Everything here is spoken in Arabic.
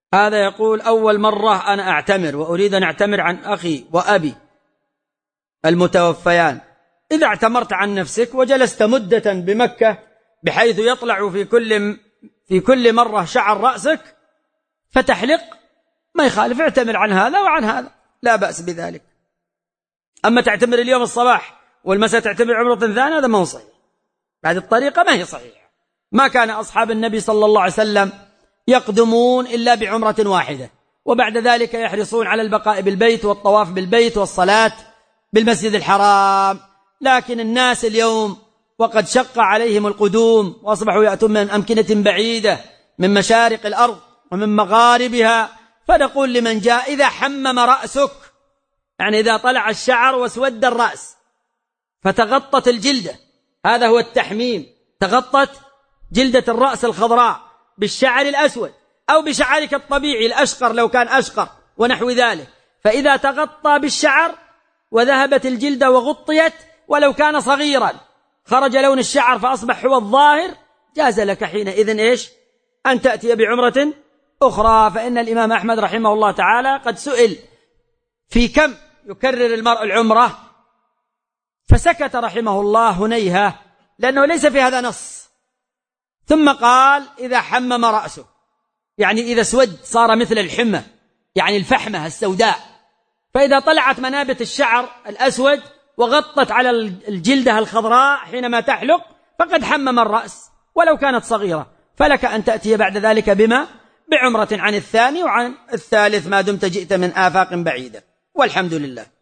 هذا يقول: أول مرة أنا أعتمر وأريد أن أعتمر عن أخي وأبي المتوفيان. إذا اعتمرت عن نفسك وجلست مدة بمكة بحيث يطلع في كل مرة شعر رأسك فتحلق، ما يخالف، اعتمر عن هذا وعن هذا، لا بأس بذلك. أما تعتمر اليوم الصباح والمساء تعتمر عمرة ثانية، هذا ما هو صحيح، هذه الطريقة ما هي صحيحة. ما كان أصحاب النبي صلى الله عليه وسلم يقدمون إلا بعمرة واحدة، وبعد ذلك يحرصون على البقاء بالبيت والطواف بالبيت والصلاة بالمسجد الحرام. لكن الناس اليوم وقد شق عليهم القدوم وأصبحوا يأتون من أمكنة بعيدة من مشارق الأرض ومن مغاربها، فنقول لمن جاء: إذا حمم رأسك، يعني إذا طلع الشعر واسود الرأس فتغطت الجلدة، هذا هو التحميم، تغطت جلدة الرأس الخضراء بالشعر الأسود أو بشعرك الطبيعي الأشقر لو كان أشقر ونحو ذلك، فإذا تغطى بالشعر وذهبت الجلدة وغطيت ولو كان صغيرا خرج لون الشعر فأصبح هو الظاهر، جاز لك حينئذ إيش؟ أن تأتي بعمرة أخرى. فإن الإمام أحمد رحمه الله تعالى قد سئل في كم يكرر المرء العمرة فسكت رحمه الله هنيهة، لأنه ليس في هذا نص. ثم قال: إذا حمم رأسه، يعني إذا اسود صار مثل الحمى، يعني الفحمة السوداء، فإذا طلعت منابت الشعر الأسود وغطت على الجلدة الخضراء حينما تحلق فقد حمم الرأس ولو كانت صغيرة، فلك أن تأتي بعد ذلك بعمرة عن الثاني وعن الثالث ما دمت جئت من آفاق بعيدة، والحمد لله.